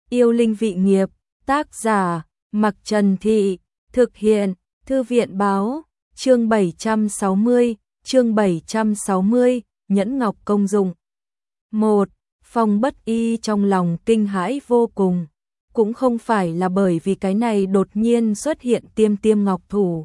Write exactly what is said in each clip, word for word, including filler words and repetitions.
Yêu linh vị nghiệp, tác giả, Mặc Trần Thị, thực hiện, Thư viện báo, chương bảy trăm sáu mươi, chương bảy trăm sáu mươi, nhẫn ngọc công dụng. một. Phong Bất Y trong lòng kinh hãi vô cùng, cũng không phải là bởi vì cái này đột nhiên xuất hiện tiêm tiêm ngọc thủ,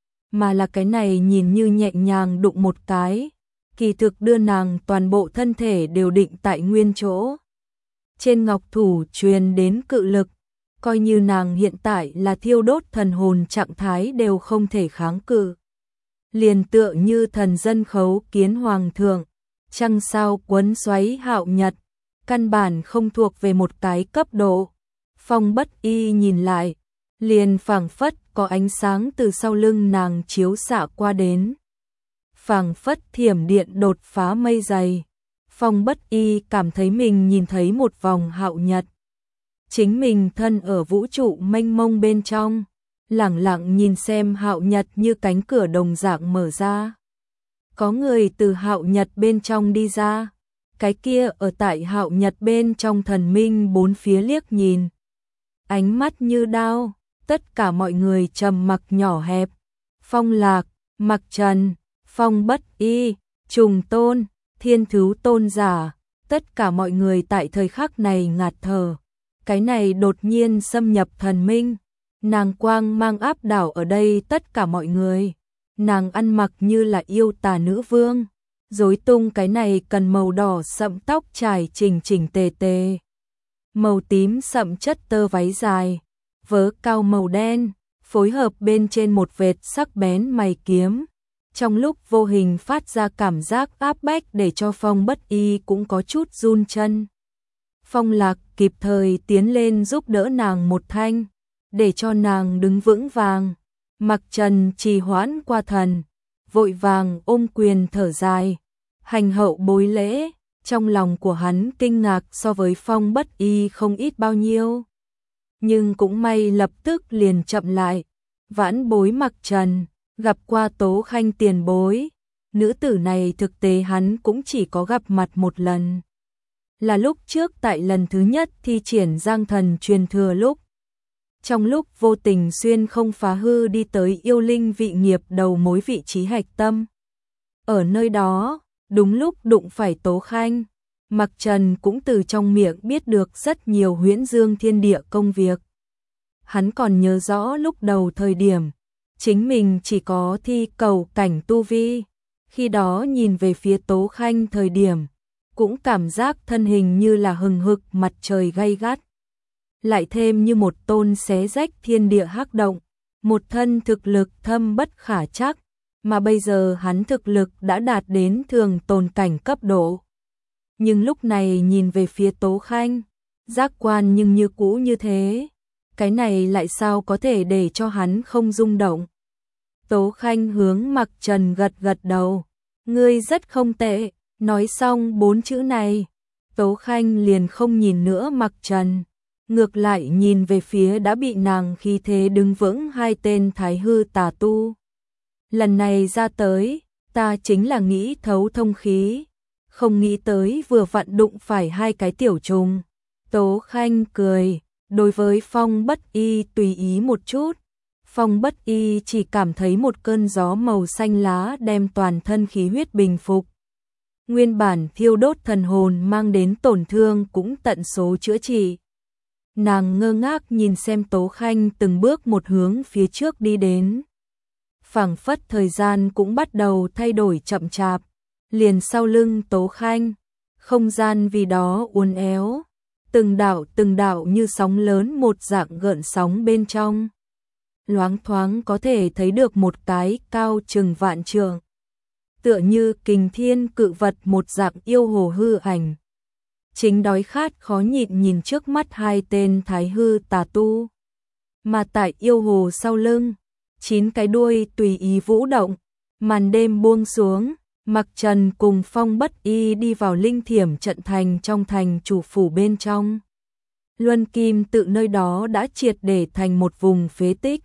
mà là cái này nhìn như nhẹ nhàng đụng một cái, kỳ thực đưa nàng toàn bộ thân thể đều định tại nguyên chỗ. Trên ngọc thủ truyền đến cự lực, coi như nàng hiện tại là thiêu đốt thần hồn trạng thái đều không thể kháng cự. Liền tựa như thần dân khấu kiến hoàng thượng, trăng sao quấn xoáy hạo nhật, căn bản không thuộc về một cái cấp độ. Phong Bất Y nhìn lại, liền phảng phất có ánh sáng từ sau lưng nàng chiếu xạ qua đến. Phảng phất thiểm điện đột phá mây dày. Phong Bất Y cảm thấy mình nhìn thấy một vòng hạo nhật. Chính mình thân ở vũ trụ mênh mông bên trong, lẳng lặng nhìn xem hạo nhật như cánh cửa đồng dạng mở ra. Có người từ hạo nhật bên trong đi ra, cái kia ở tại hạo nhật bên trong thần minh bốn phía liếc nhìn. Ánh mắt như đao, tất cả mọi người trầm mặc nhỏ hẹp. Phong Lạc, Mặc Trần, Phong Bất Y, Trùng Tôn, Thiên Thứ Tôn giả, tất cả mọi người tại thời khắc này ngạt thở. Cái này đột nhiên xâm nhập thần minh, nàng quang mang áp đảo ở đây tất cả mọi người. Nàng ăn mặc như là yêu tà nữ vương, rối tung cái này cần màu đỏ sậm tóc trải chỉnh chỉnh tề tề. Màu tím sậm chất tơ váy dài, vớ cao màu đen, phối hợp bên trên một vệt sắc bén mày kiếm. Trong lúc vô hình phát ra cảm giác áp bách để cho Phong Bất Y cũng có chút run chân. Phong Lạc kịp thời tiến lên giúp đỡ nàng một thanh, để cho nàng đứng vững vàng. Mặc Trần trì hoãn qua thần, vội vàng ôm quyền thở dài, hành hậu bối lễ. Trong lòng của hắn kinh ngạc so với Phong Bất Y không ít bao nhiêu, nhưng cũng may lập tức liền chậm lại. Vãn bối Mặc Trần, gặp qua Tố Khanh tiền bối. Nữ tử này thực tế hắn cũng chỉ có gặp mặt một lần, là lúc trước tại lần thứ nhất thi triển Giang Thần truyền thừa lúc. Trong lúc vô tình xuyên không phá hư đi tới yêu linh vị nghiệp đầu mối vị trí hạch tâm. Ở nơi đó, đúng lúc đụng phải Tố Khanh, Mặc Trần cũng từ trong miệng biết được rất nhiều huyễn dương thiên địa công việc. Hắn còn nhớ rõ lúc đầu thời điểm, chính mình chỉ có thi cầu cảnh tu vi, khi đó nhìn về phía Tố Khanh thời điểm, cũng cảm giác thân hình như là hừng hực mặt trời gay gắt. Lại thêm như một tôn xé rách thiên địa hắc động, một thân thực lực thâm bất khả chắc, mà bây giờ hắn thực lực đã đạt đến thường tồn cảnh cấp độ. Nhưng lúc này nhìn về phía Tố Khanh, giác quan nhưng như cũ như thế, cái này lại sao có thể để cho hắn không rung động. Tố Khanh hướng Mặc Trần gật gật đầu, ngươi rất không tệ. Nói xong bốn chữ này, Tố Khanh liền không nhìn nữa Mặc Trần, ngược lại nhìn về phía đã bị nàng khí thế đứng vững hai tên thái hư tà tu. Lần này ra tới, ta chính là nghĩ thấu thông khí, không nghĩ tới vừa vặn đụng phải hai cái tiểu trùng. Tố Khanh cười, đối với Phong Bất Y tùy ý một chút. Phong Bất Y chỉ cảm thấy một cơn gió màu xanh lá đem toàn thân khí huyết bình phục. Nguyên bản thiêu đốt thần hồn mang đến tổn thương cũng tận số chữa trị. Nàng ngơ ngác nhìn xem Tố Khanh từng bước một hướng phía trước đi đến. Phảng phất thời gian cũng bắt đầu thay đổi chậm chạp. Liền sau lưng Tố Khanh, không gian vì đó uốn éo, từng đạo từng đạo như sóng lớn một dạng gợn sóng bên trong. Loáng thoáng có thể thấy được một cái cao chừng vạn trượng, tựa như kình thiên cự vật một dạng yêu hồ hư ảnh. Chính đói khát khó nhịn nhìn trước mắt hai tên thái hư tà tu. Mà tại yêu hồ sau lưng, chín cái đuôi tùy ý vũ động, màn đêm buông xuống, Mặc Trần cùng Phong Bất Y đi vào linh thiểm trận thành trong thành chủ phủ bên trong. Luân Kim tự nơi đó đã triệt để thành một vùng phế tích.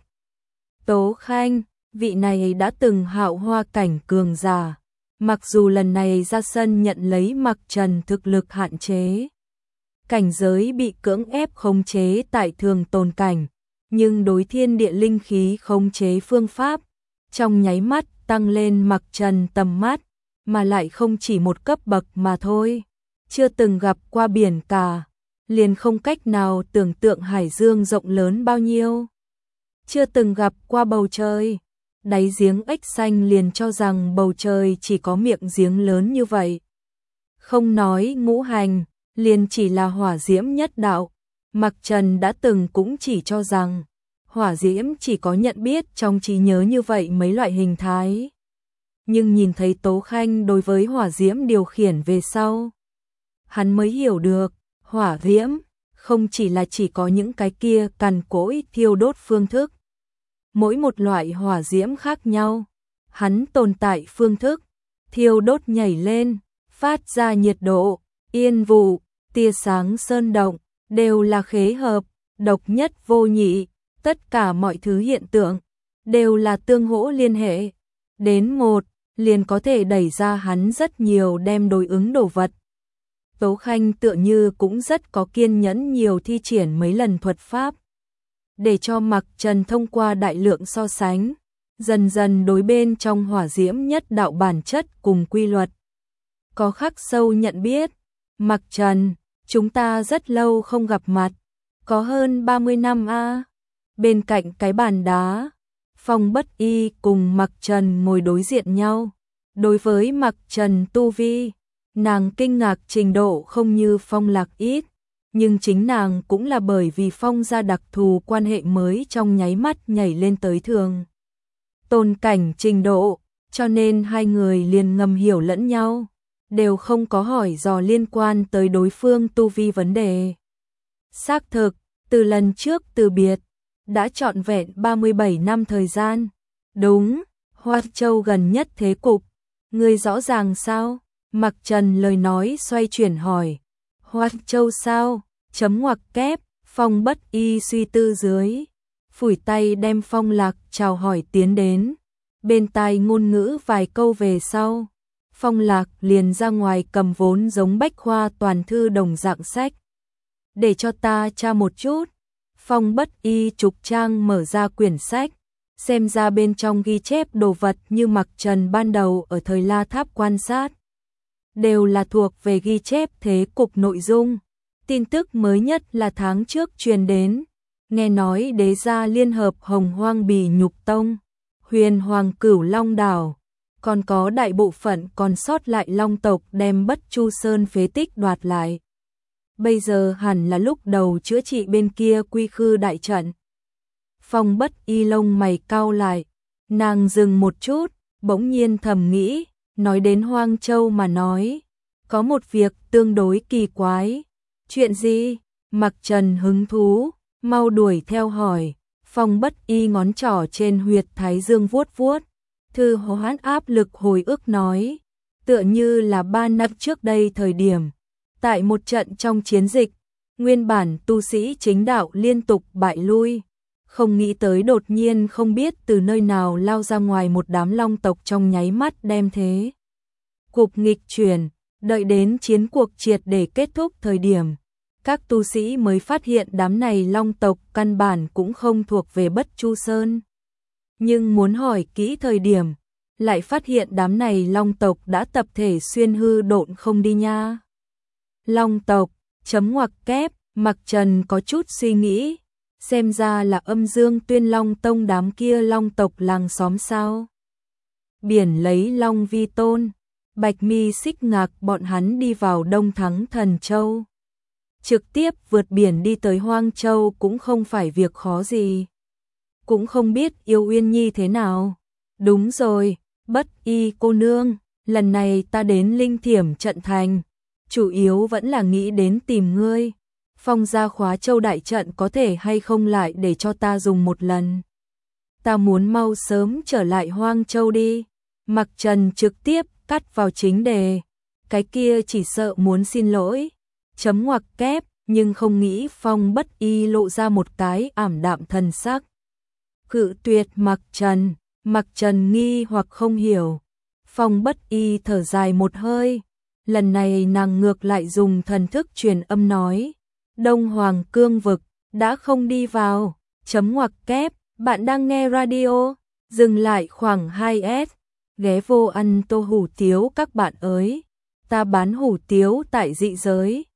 Tố Khanh, vị này đã từng hạo hoa cảnh cường giả, mặc dù lần này ra sân nhận lấy Mặc Trần thực lực hạn chế, cảnh giới bị cưỡng ép khống chế tại thường tồn cảnh, nhưng đối thiên địa linh khí khống chế phương pháp, trong nháy mắt tăng lên Mặc Trần tầm mắt, mà lại không chỉ một cấp bậc mà thôi. Chưa từng gặp qua biển cả, liền không cách nào tưởng tượng hải dương rộng lớn bao nhiêu. Chưa từng gặp qua bầu trời, đáy giếng ếch xanh liền cho rằng bầu trời chỉ có miệng giếng lớn như vậy. Không nói ngũ hành, liền chỉ là hỏa diễm nhất đạo, Mặc Trần đã từng cũng chỉ cho rằng hỏa diễm chỉ có nhận biết trong trí nhớ như vậy mấy loại hình thái. Nhưng nhìn thấy Tố Khanh đối với hỏa diễm điều khiển về sau, hắn mới hiểu được, hỏa diễm không chỉ là chỉ có những cái kia cằn cỗi thiêu đốt phương thức. Mỗi một loại hỏa diễm khác nhau, hắn tồn tại phương thức, thiêu đốt nhảy lên, phát ra nhiệt độ, yên vụ, tia sáng sơn động, đều là khế hợp, độc nhất vô nhị, tất cả mọi thứ hiện tượng, đều là tương hỗ liên hệ. Đến một, liền có thể đẩy ra hắn rất nhiều đem đối ứng đồ vật. Tố Khanh tựa như cũng rất có kiên nhẫn nhiều thi triển mấy lần thuật pháp, để cho Mặc Trần thông qua đại lượng so sánh, dần dần đối bên trong hỏa diễm nhất đạo bản chất cùng quy luật có khắc sâu nhận biết. Mặc Trần, chúng ta rất lâu không gặp mặt, có hơn ba mươi năm a. À. Bên cạnh cái bàn đá, Phong Bất Y cùng Mặc Trần ngồi đối diện nhau. Đối với Mặc Trần tu vi, nàng kinh ngạc trình độ không như Phong Lạc ít, nhưng chính nàng cũng là bởi vì Phong gia đặc thù quan hệ mới trong nháy mắt nhảy lên tới thường tôn cảnh trình độ, cho nên hai người liền ngầm hiểu lẫn nhau, đều không có hỏi dò liên quan tới đối phương tu vi vấn đề. Xác thực, từ lần trước từ biệt, đã trọn vẹn ba mươi bảy năm thời gian. Đúng, Hoa Châu gần nhất thế cục, ngươi rõ ràng sao? Mặc Trần lời nói xoay chuyển hỏi. Hoa Châu sao? Chấm ngoặc kép, Phong Bất Y suy tư dưới, phủi tay đem Phong Lạc chào hỏi tiến đến, bên tai ngôn ngữ vài câu về sau, Phong Lạc liền ra ngoài cầm vốn giống bách khoa toàn thư đồng dạng sách. Để cho ta tra một chút. Phong Bất Y trục trang mở ra quyển sách, xem ra bên trong ghi chép đồ vật như Mặc Trần ban đầu ở thời La Tháp quan sát, đều là thuộc về ghi chép thế cục nội dung. Tin tức mới nhất là tháng trước truyền đến, nghe nói đế gia liên hợp Hồng Hoang Bì Nhục Tông, Huyền Hoàng Cửu Long Đảo, còn có đại bộ phận còn sót lại Long tộc đem Bất Chu Sơn phế tích đoạt lại. Bây giờ hẳn là lúc đầu chữa trị bên kia quy khư đại trận. Phong Bất Y lông mày cau lại, nàng dừng một chút, bỗng nhiên thầm nghĩ, nói đến Hoang Châu mà nói, có một việc tương đối kỳ quái. Chuyện gì? Mặc Trần hứng thú, mau đuổi theo hỏi. Phong Bất Y ngón trỏ trên huyệt thái dương vuốt vuốt, thư hoán áp lực hồi ức nói, tựa như là ba năm trước đây thời điểm, tại một trận trong chiến dịch, nguyên bản tu sĩ chính đạo liên tục bại lui, không nghĩ tới đột nhiên không biết từ nơi nào lao ra ngoài một đám long tộc trong nháy mắt đem thế cục nghịch chuyển. Đợi đến chiến cuộc triệt để kết thúc thời điểm, các tu sĩ mới phát hiện đám này long tộc căn bản cũng không thuộc về Bất Chu Sơn. Nhưng muốn hỏi kỹ thời điểm, lại phát hiện đám này long tộc đã tập thể xuyên hư độn không đi nha. Long tộc, chấm ngoặc kép, Mặc Trần có chút suy nghĩ, xem ra là Âm Dương Tuyên Long Tông đám kia long tộc làng xóm sao. Biển lấy long vi tôn, Bạch Mi Xích Ngạc bọn hắn đi vào Đông Thắng Thần Châu. Trực tiếp vượt biển đi tới Hoang Châu cũng không phải việc khó gì. Cũng không biết Yêu Uyên Nhi thế nào. Đúng rồi, Bất Y cô nương, lần này ta đến Linh Thiểm trận thành, chủ yếu vẫn là nghĩ đến tìm ngươi. Phong gia khóa châu đại trận có thể hay không lại để cho ta dùng một lần. Ta muốn mau sớm trở lại Hoang Châu đi. Mặc Trần trực tiếp cắt vào chính đề, cái kia chỉ sợ muốn xin lỗi, chấm ngoặc kép, nhưng không nghĩ Phong Bất Y lộ ra một cái ảm đạm thần sắc. Cự tuyệt Mặc Trần, Mặc Trần nghi hoặc không hiểu. Phong Bất Y thở dài một hơi, lần này nàng ngược lại dùng thần thức truyền âm nói, Đông Hoàng cương vực, đã không đi vào, chấm ngoặc kép, bạn đang nghe radio, dừng lại khoảng hai s, ghé vô ăn tô hủ tiếu các bạn ơi, ta bán hủ tiếu tại dị giới.